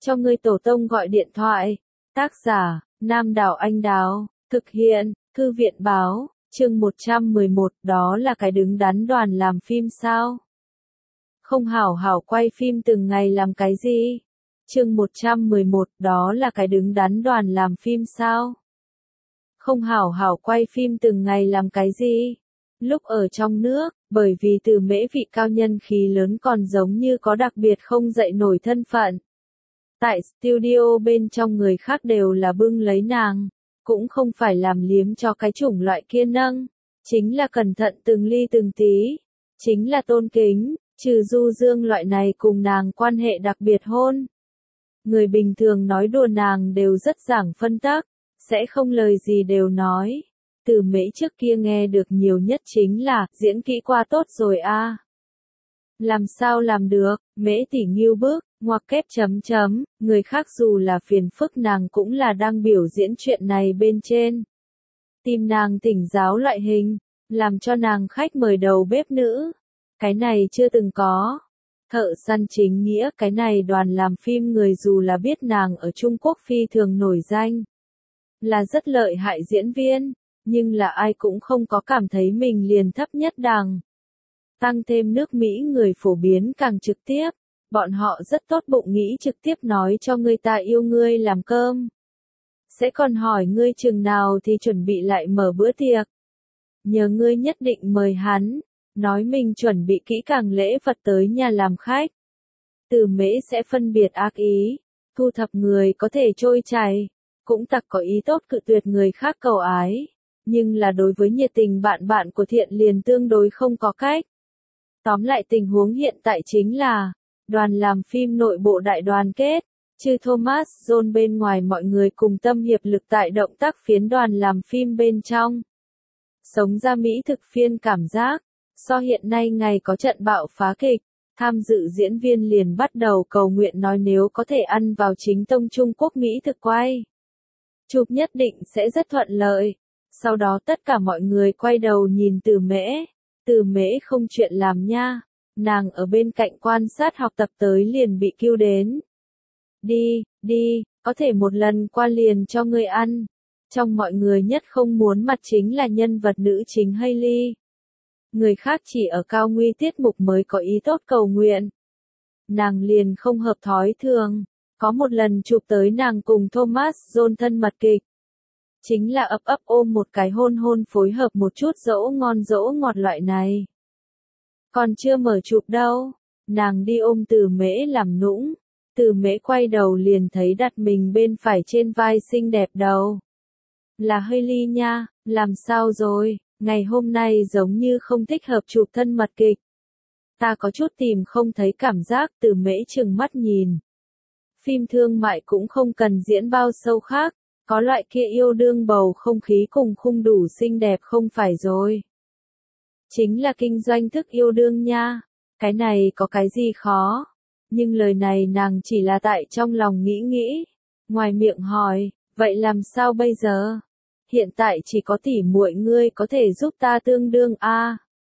cho ngươi tổ tông gọi điện thoại. Tác giả, Nam Đảo Anh Đào, thực hiện, Thư viện Báo, chương 111, đó là cái đứng đắn đoàn làm phim sao? Không hảo hảo quay phim từng ngày làm cái gì? Chương 111, đó là cái đứng đắn đoàn làm phim sao? Không hảo hảo quay phim từng ngày làm cái gì? Lúc ở trong nước, bởi vì Từ Mễ vị cao nhân khí lớn còn giống như có đặc biệt không dậy nổi thân phận. Tại studio bên trong người khác đều là bưng lấy nàng, cũng không phải làm liếm cho cái chủng loại kia nâng, chính là cẩn thận từng ly từng tí, chính là tôn kính, trừ Du Dương loại này cùng nàng quan hệ đặc biệt hôn. Người bình thường nói đùa nàng đều rất giảng phân tắc, sẽ không lời gì đều nói. Từ Mễ trước kia nghe được nhiều nhất chính là, diễn kỹ qua tốt rồi a. Làm sao làm được, Mễ tỷ nghiêu bức, ngoặc kép chấm chấm, người khác dù là phiền phức nàng cũng là đang biểu diễn chuyện này bên trên. Tìm nàng tỉnh giáo loại hình, làm cho nàng khách mời đầu bếp nữ. Cái này chưa từng có. Thợ săn chính nghĩa, cái này đoàn làm phim người dù là biết nàng ở Trung Quốc phi thường nổi danh. Là rất lợi hại diễn viên, nhưng là ai cũng không có cảm thấy mình liền thấp nhất đẳng. Tăng thêm nước Mỹ người phổ biến càng trực tiếp, bọn họ rất tốt bụng nghĩ trực tiếp nói cho người ta yêu ngươi làm cơm. Sẽ còn hỏi ngươi chừng nào thì chuẩn bị lại mở bữa tiệc. Nhờ ngươi nhất định mời hắn, nói mình chuẩn bị kỹ càng lễ vật tới nhà làm khách. Từ Mễ sẽ phân biệt ác ý, thu thập người có thể trôi chảy, cũng tặc có ý tốt cự tuyệt người khác cầu ái, nhưng là đối với nhiệt tình bạn bạn của Thiện liền tương đối không có cách. Tóm lại tình huống hiện tại chính là, đoàn làm phim nội bộ đại đoàn kết, trừ Thomas John bên ngoài mọi người cùng tâm hiệp lực tại động tác phiến đoàn làm phim bên trong. Sống ra Mỹ thực phiên cảm giác, so hiện nay ngày có trận bạo phá kịch, tham dự diễn viên liền bắt đầu cầu nguyện nói nếu có thể ăn vào chính tông Trung Quốc Mỹ thực quay. Chụp nhất định sẽ rất thuận lợi. Sau đó tất cả mọi người quay đầu nhìn Từ Mễ. Từ Mễ không chuyện làm nha. Nàng ở bên cạnh quan sát học tập tới liền bị kêu đến. Đi, có thể một lần qua liền cho ngươi ăn. Trong mọi người nhất không muốn mặt chính là nhân vật nữ chính Hailey. Người khác chỉ ở cao nguy tiết mục mới có ý tốt cầu nguyện. Nàng liền không hợp thói thường. Có một lần chụp tới nàng cùng Thomas John thân mật kịch. Chính là ấp ôm một cái hôn phối hợp một chút dỗ ngọt loại này. Còn chưa mở chụp đâu, nàng đi ôm Từ Mễ làm nũng. Từ Mễ quay đầu liền thấy đặt mình bên phải trên vai xinh đẹp đầu. Là Hailey nha, làm sao rồi, ngày hôm nay giống như không thích hợp chụp thân mật kịch. Ta có chút tìm không thấy cảm giác. Từ Mễ trừng mắt nhìn. Phim thương mại cũng không cần diễn bao sâu khác, có loại kia yêu đương bầu không khí cùng khung đủ xinh đẹp không phải rồi. Chính là kinh doanh thức yêu đương nha, cái này có cái gì khó, nhưng lời này nàng chỉ là tại trong lòng nghĩ, ngoài miệng hỏi, vậy làm sao bây giờ? Hiện tại chỉ có tỉ muội ngươi có thể giúp ta tương đương a.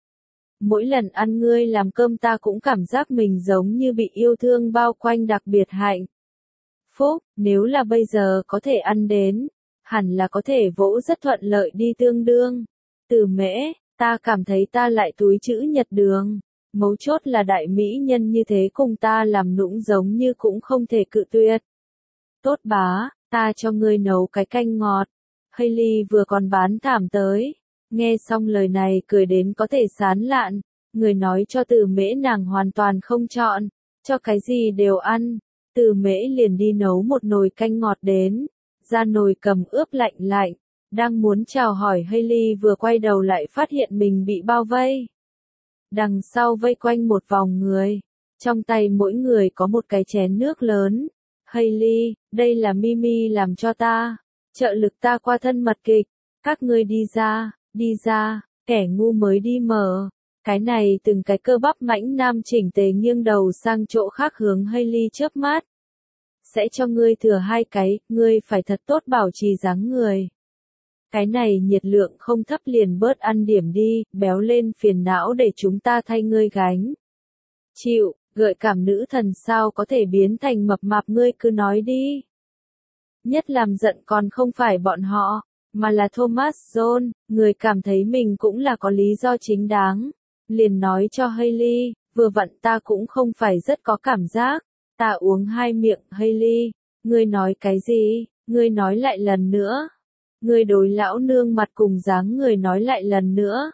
Mỗi lần ăn ngươi làm cơm ta cũng cảm giác mình giống như bị yêu thương bao quanh đặc biệt hạnh phúc, nếu là bây giờ có thể ăn đến, hẳn là có thể vỗ rất thuận lợi đi tương đương. Từ Mễ, ta cảm thấy ta lại túi chữ nhật đường, mấu chốt là đại mỹ nhân như thế cùng ta làm nũng giống như cũng không thể cự tuyệt. Tốt bá, ta cho ngươi nấu cái canh ngọt. Hailey vừa còn bán thảm tới, nghe xong lời này cười đến có thể sán lạn, người nói cho Từ Mễ nàng hoàn toàn không chọn, cho cái gì đều ăn. Từ Mễ liền đi nấu một nồi canh ngọt đến, ra nồi cầm ướp lạnh, đang muốn chào hỏi Hailey vừa quay đầu lại phát hiện mình bị bao vây. Đằng sau vây quanh một vòng người, trong tay mỗi người có một cái chén nước lớn. Hailey, đây là Mimi làm cho ta, trợ lực ta qua thân mật kịch, các ngươi đi ra, kẻ ngu mới đi mở. Cái này từng cái cơ bắp mãnh nam chỉnh tề nghiêng đầu sang chỗ khác hướng Hailey chớp mắt. Sẽ cho ngươi thừa 2 cái, ngươi phải thật tốt bảo trì dáng người. Cái này nhiệt lượng không thấp liền bớt ăn điểm đi, béo lên phiền não để chúng ta thay ngươi gánh. Chịu, Gợi cảm nữ thần sao có thể biến thành mập mạp, ngươi cứ nói đi. Nhất làm giận còn không phải bọn họ, mà là Thomas John, người cảm thấy mình cũng là có lý do chính đáng. Liền nói cho Hailey, vừa vặn ta cũng không phải rất có cảm giác. Ta uống 2 miệng. Hailey, ngươi nói cái gì? Ngươi nói lại lần nữa. Ngươi đối lão nương mặt cùng dáng người nói lại lần nữa.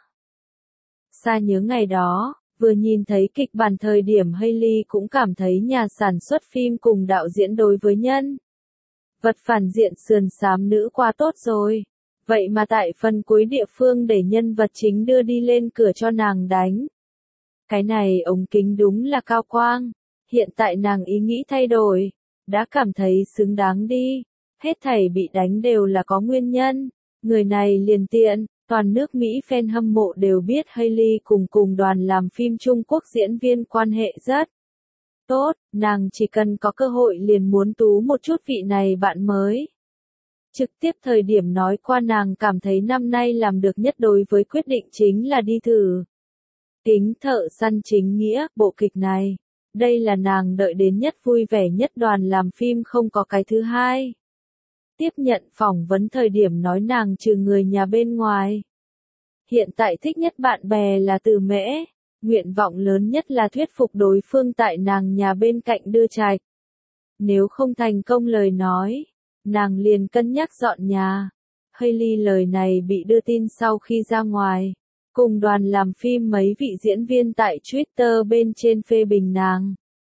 Xa nhớ ngày đó, vừa nhìn thấy kịch bản thời điểm Hailey cũng cảm thấy nhà sản xuất phim cùng đạo diễn đối với nhân vật phản diện sườn xám nữ quá tốt rồi. Vậy mà tại phần cuối địa phương để nhân vật chính đưa đi lên cửa cho nàng đánh. Cái này ống kính đúng là cao quang. Hiện tại nàng ý nghĩ thay đổi. Đã cảm thấy xứng đáng đi. Hết thảy bị đánh đều là có nguyên nhân. Người này liền tiện. Toàn nước Mỹ fan hâm mộ đều biết Hailey cùng đoàn làm phim Trung Quốc diễn viên quan hệ rất tốt, nàng chỉ cần có cơ hội liền muốn tú một chút vị này bạn mới. Trực tiếp thời điểm nói qua nàng cảm thấy năm nay làm được nhất đối với quyết định chính là đi thử Kính thợ săn chính nghĩa, bộ kịch này. Đây là nàng đợi đến nhất vui vẻ nhất, đoàn làm phim không có cái thứ hai. Tiếp nhận phỏng vấn thời điểm nói nàng trừ người nhà bên ngoài. Hiện tại thích nhất bạn bè là Từ Mễ. Nguyện vọng lớn nhất là thuyết phục đối phương tại nàng nhà bên cạnh đưa trạch. Nếu không thành công lời nói, nàng liền cân nhắc dọn nhà. Hailey lời này bị đưa tin sau khi ra ngoài. Cùng đoàn làm phim mấy vị diễn viên tại Twitter bên trên phê bình nàng.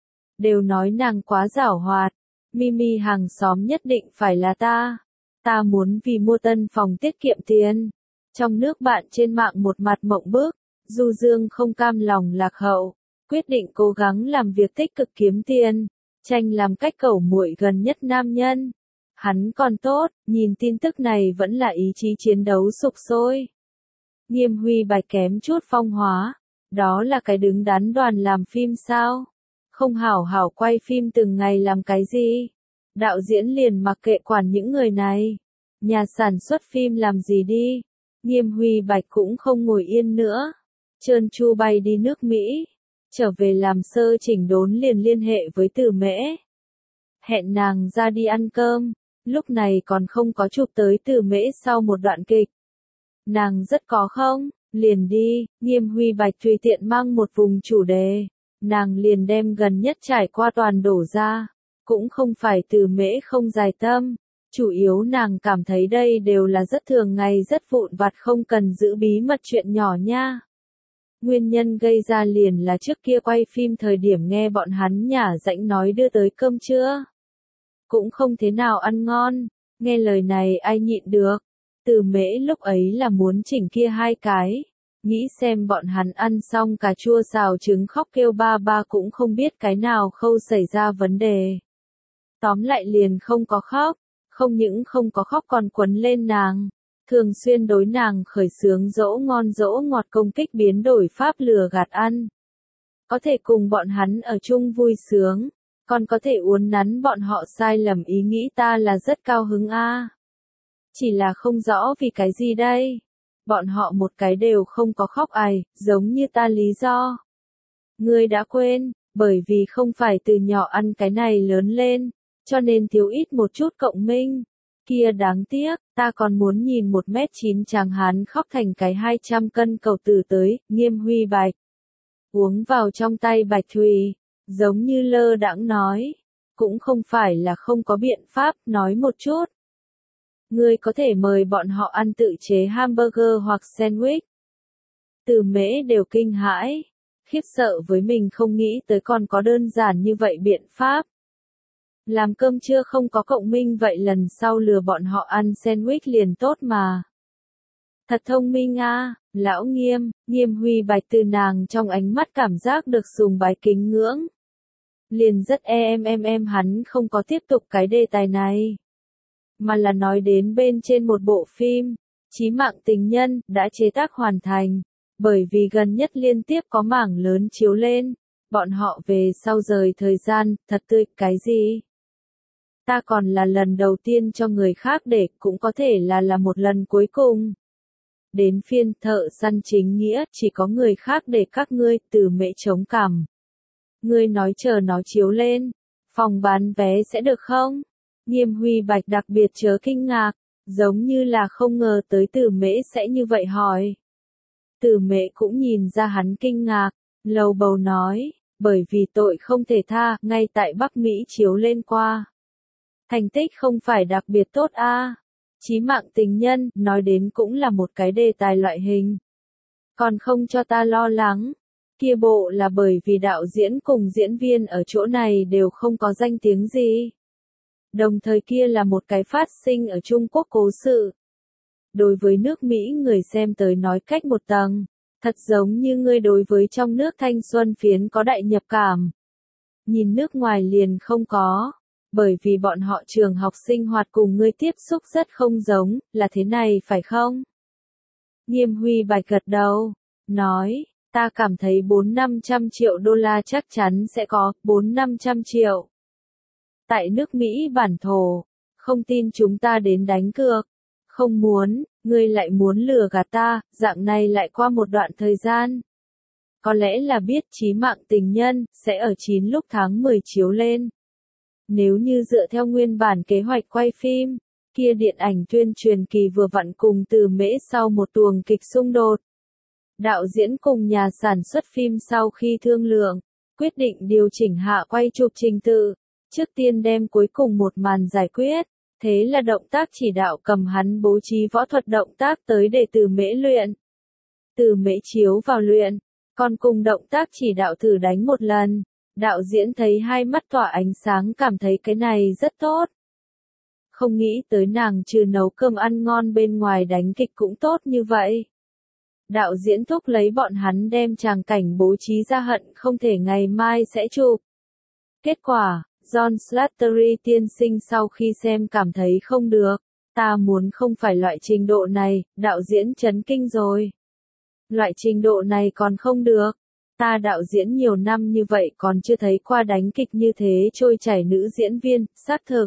Đều nói nàng quá giảo hoạt. Mimi hàng xóm nhất định phải là ta. Ta muốn vì mua tân phòng tiết kiệm tiền. Trong nước bạn trên mạng một mặt mộng bức. Du Dương không cam lòng lạc hậu. Quyết định cố gắng làm việc tích cực kiếm tiền. Tranh làm cách cẩu muội gần nhất nam nhân. Hắn còn tốt, nhìn tin tức này vẫn là ý chí chiến đấu sục sôi. Nghiêm Huy Bạch kém chút phong hóa. Đó là cái đứng đắn đoàn làm phim sao? Không hảo hảo quay phim từng ngày làm cái gì? Đạo diễn liền mặc kệ quản những người này. Nhà sản xuất phim làm gì đi? Nghiêm Huy Bạch cũng không ngồi yên nữa. Trơn tru bay đi nước Mỹ. Trở về làm sơ chỉnh đốn liền liên hệ với Từ Mễ. Hẹn nàng ra đi ăn cơm. Lúc này còn không có chụp tới Từ Mễ sau một đoạn kịch. Nàng rất có không? Liền đi. Nghiêm Huy Bạch tùy tiện mang một vùng chủ đề. Nàng liền đem gần nhất trải qua toàn đổ ra. Cũng không phải Từ Mễ không dài tâm. Chủ yếu nàng cảm thấy đây đều là rất thường ngày, rất vụn vặt, không cần giữ bí mật chuyện nhỏ nha. Nguyên nhân gây ra liền là trước kia quay phim thời điểm nghe bọn hắn nhả rãnh nói đưa tới cơm trưa. Cũng không thế nào ăn ngon. Nghe lời này ai nhịn được. Từ Mễ lúc ấy là muốn chỉnh kia 2 cái. Nghĩ xem bọn hắn ăn xong cà chua xào trứng khóc kêu ba ba, cũng không biết cái nào khâu xảy ra vấn đề. Tóm lại liền không có khóc. Không những không có khóc còn quấn lên nàng. Thường xuyên đối nàng khởi xướng dỗ ngon dỗ ngọt, công kích biến đổi pháp lừa gạt ăn. Có thể cùng bọn hắn ở chung vui sướng. Còn có thể uốn nắn bọn họ sai lầm ý nghĩ, ta là rất cao hứng a. Chỉ là không rõ vì cái gì đây. Bọn họ một cái đều không có khóc ài, giống như ta lý do. Ngươi đã quên, bởi vì không phải từ nhỏ ăn cái này lớn lên, cho nên thiếu ít một chút cộng minh. Kia đáng tiếc, ta còn muốn nhìn 1m9 chàng hán khóc thành cái 200 cân cầu tử tới. Nghiêm Huy Bạch uống vào trong tay bạch thủy, giống như lơ đãng nói. Cũng không phải là không có biện pháp, nói một chút. Ngươi có thể mời bọn họ ăn tự chế hamburger hoặc sandwich. Từ Mễ đều kinh hãi, khiếp sợ với mình không nghĩ tới còn có đơn giản như vậy biện pháp. Làm cơm trưa không có cộng minh, vậy lần sau lừa bọn họ ăn sandwich liền tốt mà. Thật thông minh a, lão Nghiêm. Nghiêm Huy Bạch từ nàng trong ánh mắt cảm giác được sùng bái kính ngưỡng. Liền rất hắn không có tiếp tục cái đề tài này. Mà là nói đến bên trên một bộ phim, Chí mạng tình nhân, đã chế tác hoàn thành. Bởi vì gần nhất liên tiếp có mảng lớn chiếu lên, bọn họ về sau rời thời gian, thật tươi, cái gì? Ta còn là lần đầu tiên cho người khác để, cũng có thể là một lần cuối cùng. Đến phiên thợ săn chính nghĩa, chỉ có người khác để các ngươi. Từ Mễ chống cằm. Ngươi nói chờ nó chiếu lên, phòng bán vé sẽ được không? Nghiêm Huy Bạch đặc biệt chớ kinh ngạc, giống như là không ngờ tới Từ Mễ sẽ như vậy hỏi. Từ Mễ cũng nhìn ra hắn kinh ngạc, lầu bầu nói, bởi vì tội không thể tha, ngay tại Bắc Mỹ chiếu lên qua. Thành tích không phải đặc biệt tốt a. Chí mạng tình nhân, nói đến cũng là một cái đề tài loại hình. Còn không cho ta lo lắng. Kia bộ là bởi vì đạo diễn cùng diễn viên ở chỗ này đều không có danh tiếng gì. Đồng thời kia là một cái phát sinh ở Trung Quốc cố sự. Đối với nước Mỹ người xem tới nói cách một tầng, thật giống như ngươi đối với trong nước thanh xuân phiến có đại nhập cảm. Nhìn nước ngoài liền không có, bởi vì bọn họ trường học sinh hoạt cùng ngươi tiếp xúc rất không giống, là thế này phải không? Nghiêm Huy Bạch gật đầu, nói, ta cảm thấy 400-500 triệu đô la chắc chắn sẽ có, 400-500 triệu. Tại nước Mỹ bản thổ, không tin chúng ta đến đánh cược. Không muốn, ngươi lại muốn lừa gạt ta, dạng này lại qua một đoạn thời gian. Có lẽ là biết Chí mạng tình nhân, sẽ ở 9 lúc tháng 10 chiếu lên. Nếu như dựa theo nguyên bản kế hoạch quay phim, kia điện ảnh tuyên truyền kỳ vừa vặn cùng Từ Mễ sau một tuồng kịch xung đột. Đạo diễn cùng nhà sản xuất phim sau khi thương lượng, quyết định điều chỉnh hạ quay chụp trình tự, trước tiên đem cuối cùng một màn giải quyết, thế là động tác chỉ đạo cầm hắn bố trí võ thuật động tác tới để Từ Mễ luyện. Từ Mễ chiếu vào luyện, còn cùng động tác chỉ đạo thử đánh một lần, đạo diễn thấy hai mắt tỏa ánh sáng cảm thấy cái này rất tốt. Không nghĩ tới nàng trừ nấu cơm ăn ngon bên ngoài đánh kịch cũng tốt như vậy. Đạo diễn thúc lấy bọn hắn đem tràng cảnh bố trí ra hận không thể ngày mai sẽ chụp. Kết quả, John Slattery tiên sinh sau khi xem cảm thấy không được, ta muốn không phải loại trình độ này, đạo diễn chấn kinh rồi. Loại trình độ này còn không được, ta đạo diễn nhiều năm như vậy còn chưa thấy qua đánh kịch như thế trôi chảy nữ diễn viên, xác thực.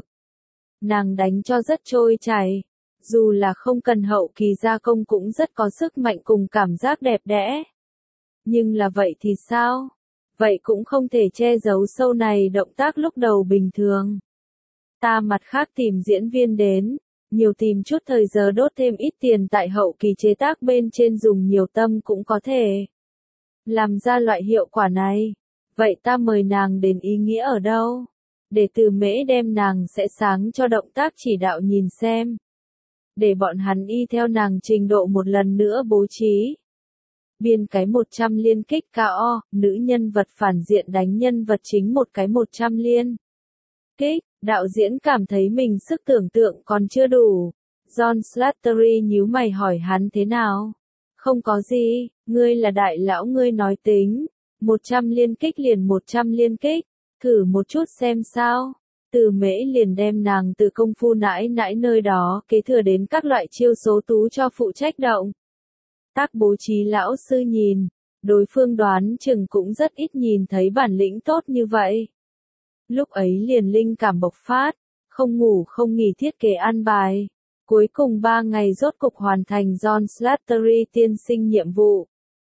Nàng đánh cho rất trôi chảy, dù là không cần hậu kỳ gia công cũng rất có sức mạnh cùng cảm giác đẹp đẽ. Nhưng là vậy thì sao? Vậy cũng không thể che giấu sâu này động tác lúc đầu bình thường. Ta mặt khác tìm diễn viên đến, nhiều tìm chút thời giờ đốt thêm ít tiền tại hậu kỳ chế tác bên trên dùng nhiều tâm cũng có thể làm ra loại hiệu quả này. Vậy ta mời nàng đến ý nghĩa ở đâu? Để Từ Mễ đem nàng sẽ sáng cho động tác chỉ đạo nhìn xem. Để bọn hắn y theo nàng trình độ một lần nữa bố trí. Biên cái 100 liên kích KO, nữ nhân vật phản diện đánh nhân vật chính một cái 100 liên kích, đạo diễn cảm thấy mình sức tưởng tượng còn chưa đủ. John Slattery nhíu mày hỏi hắn thế nào? Không có gì, ngươi là đại lão ngươi nói tính, 100 liên kích liền 100 liên kích, thử một chút xem sao. Từ Mễ liền đem nàng từ công phu nãi nãi nơi đó kế thừa đến các loại chiêu số tú cho phụ trách động tác bố trí lão sư nhìn, đối phương đoán chừng cũng rất ít nhìn thấy bản lĩnh tốt như vậy. Lúc ấy liền linh cảm bộc phát, không ngủ không nghỉ thiết kế an bài. Cuối cùng 3 ngày rốt cục hoàn thành John Slattery tiên sinh nhiệm vụ.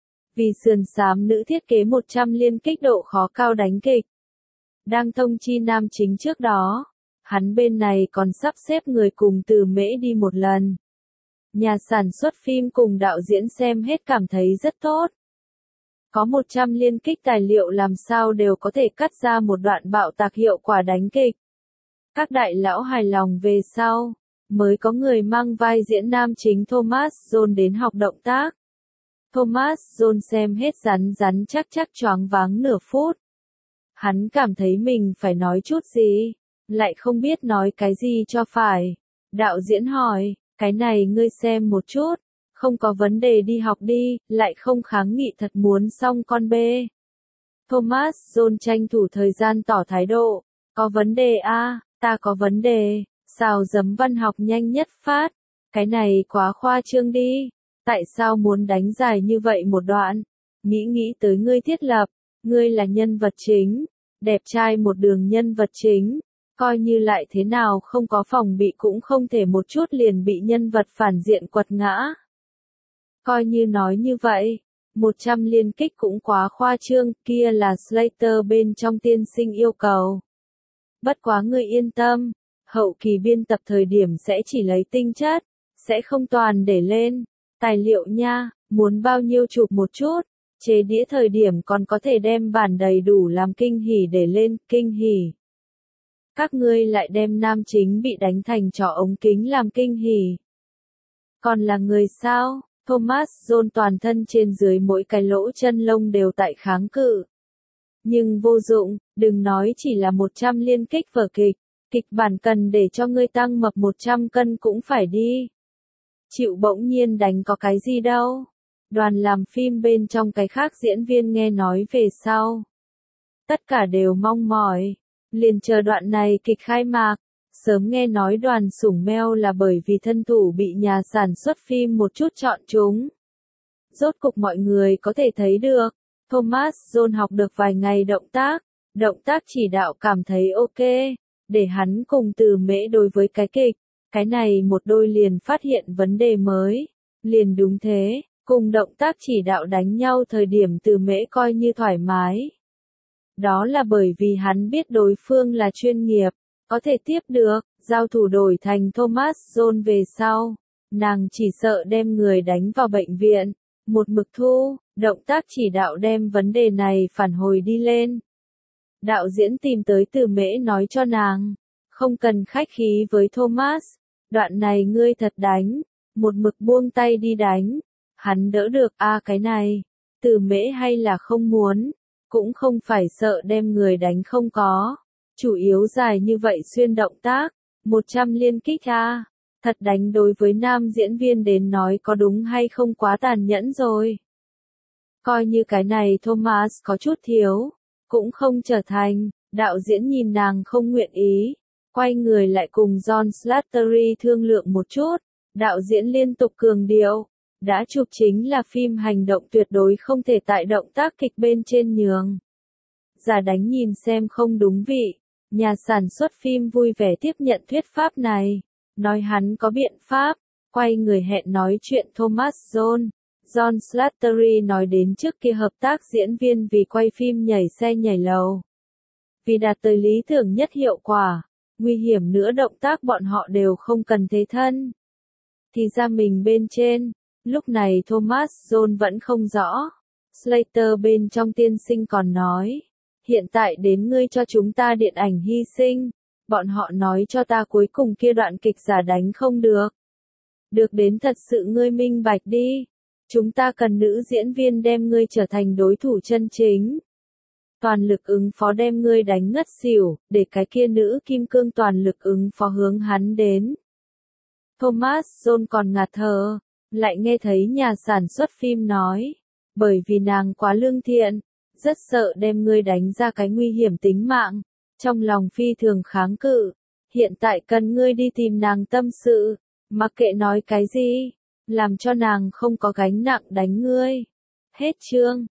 Vì sườn xám nữ thiết kế 100 liên kích độ khó cao đánh kịch. Đang thông chi nam chính trước đó, hắn bên này còn sắp xếp người cùng Từ Mễ đi một lần. Nhà sản xuất phim cùng đạo diễn xem hết cảm thấy rất tốt. Có 100 liên kích tài liệu làm sao đều có thể cắt ra một đoạn bạo tạc hiệu quả đánh kịch. Các đại lão hài lòng về sau, mới có người mang vai diễn nam chính Thomas John đến học động tác. Thomas John xem hết rắn chắc choáng váng nửa phút. Hắn cảm thấy mình phải nói chút gì, lại không biết nói cái gì cho phải. Đạo diễn hỏi, cái này ngươi xem một chút, không có vấn đề đi học đi, lại không kháng nghị thật muốn xong con bê. Thomas John tranh thủ thời gian tỏ thái độ, có vấn đề a, ta có vấn đề, xào giấm văn học nhanh nhất phát, cái này quá khoa trương đi, tại sao muốn đánh dài như vậy một đoạn, nghĩ tới ngươi thiết lập, ngươi là nhân vật chính, đẹp trai một đường nhân vật chính. Coi như lại thế nào không có phòng bị cũng không thể một chút liền bị nhân vật phản diện quật ngã. Coi như nói như vậy, 100 liên kích cũng quá khoa trương, kia là Slater bên trong tiên sinh yêu cầu. Bất quá ngươi yên tâm, hậu kỳ biên tập thời điểm sẽ chỉ lấy tinh chất, sẽ không toàn để lên tài liệu nha, muốn bao nhiêu chụp một chút, chế đĩa thời điểm còn có thể đem bản đầy đủ làm kinh hỉ để lên, kinh hỉ. Các ngươi lại đem nam chính bị đánh thành trò ống kính làm kinh hỉ. Còn là người sao? Thomas John toàn thân trên dưới mỗi cái lỗ chân lông đều tại kháng cự. Nhưng vô dụng, đừng nói chỉ là 100 liên kích vở kịch, kịch bản cần để cho ngươi tăng mập 100 cân cũng phải đi. Chịu bỗng nhiên đánh có cái gì đâu. Đoàn làm phim bên trong cái khác diễn viên nghe nói về sau. Tất cả đều mong mỏi, liền chờ đoạn này kịch khai mạc. Sớm nghe nói đoàn sủng meo là bởi vì thân thủ bị nhà sản xuất phim một chút chọn chúng. Rốt cục mọi người có thể thấy được, Thomas John học được vài ngày động tác chỉ đạo cảm thấy ok, để hắn cùng Từ Mễ đối với cái kịch, cái này một đôi liền phát hiện vấn đề mới, liền đúng thế, cùng động tác chỉ đạo đánh nhau thời điểm Từ Mễ coi như thoải mái. Đó là bởi vì hắn biết đối phương là chuyên nghiệp, có thể tiếp được, giao thủ đổi thành Thomas John về sau, nàng chỉ sợ đem người đánh vào bệnh viện, một mực thu, động tác chỉ đạo đem vấn đề này phản hồi đi lên. Đạo diễn tìm tới Từ Mễ nói cho nàng, không cần khách khí với Thomas, đoạn này ngươi thật đánh, một mực buông tay đi đánh, hắn đỡ được cái này, Từ Mễ hay là không muốn, cũng không phải sợ đem người đánh không có, chủ yếu dài như vậy xuyên động tác, 100 liên kích thật đánh đối với nam diễn viên đến nói có đúng hay không quá tàn nhẫn rồi. Coi như cái này Thomas có chút thiếu, cũng không trở thành, đạo diễn nhìn nàng không nguyện ý, quay người lại cùng John Slattery thương lượng một chút, đạo diễn liên tục cường điệu, đã chụp chính là phim hành động tuyệt đối không thể tại động tác kịch bên trên nhường. Giả đánh nhìn xem không đúng vị, nhà sản xuất phim vui vẻ tiếp nhận thuyết pháp này, nói hắn có biện pháp, quay người hẹn nói chuyện Thomas John. John Slattery nói đến trước kia hợp tác diễn viên vì quay phim nhảy xe nhảy lầu. Vì đạt tới lý tưởng nhất hiệu quả, nguy hiểm nữa động tác bọn họ đều không cần thế thân. Thì ra mình bên trên, lúc này Thomas John vẫn không rõ. Slater bên trong tiên sinh còn nói, hiện tại đến ngươi cho chúng ta điện ảnh hy sinh, bọn họ nói cho ta cuối cùng kia đoạn kịch giả đánh không được. Được đến thật sự ngươi minh bạch đi. Chúng ta cần nữ diễn viên đem ngươi trở thành đối thủ chân chính. Toàn lực ứng phó đem ngươi đánh ngất xỉu, để cái kia nữ kim cương toàn lực ứng phó hướng hắn đến. Thomas John còn ngạt thở, lại nghe thấy nhà sản xuất phim nói, bởi vì nàng quá lương thiện, rất sợ đem ngươi đánh ra cái nguy hiểm tính mạng, trong lòng phi thường kháng cự, hiện tại cần ngươi đi tìm nàng tâm sự, mặc kệ nói cái gì, làm cho nàng không có gánh nặng đánh ngươi. Hết chương.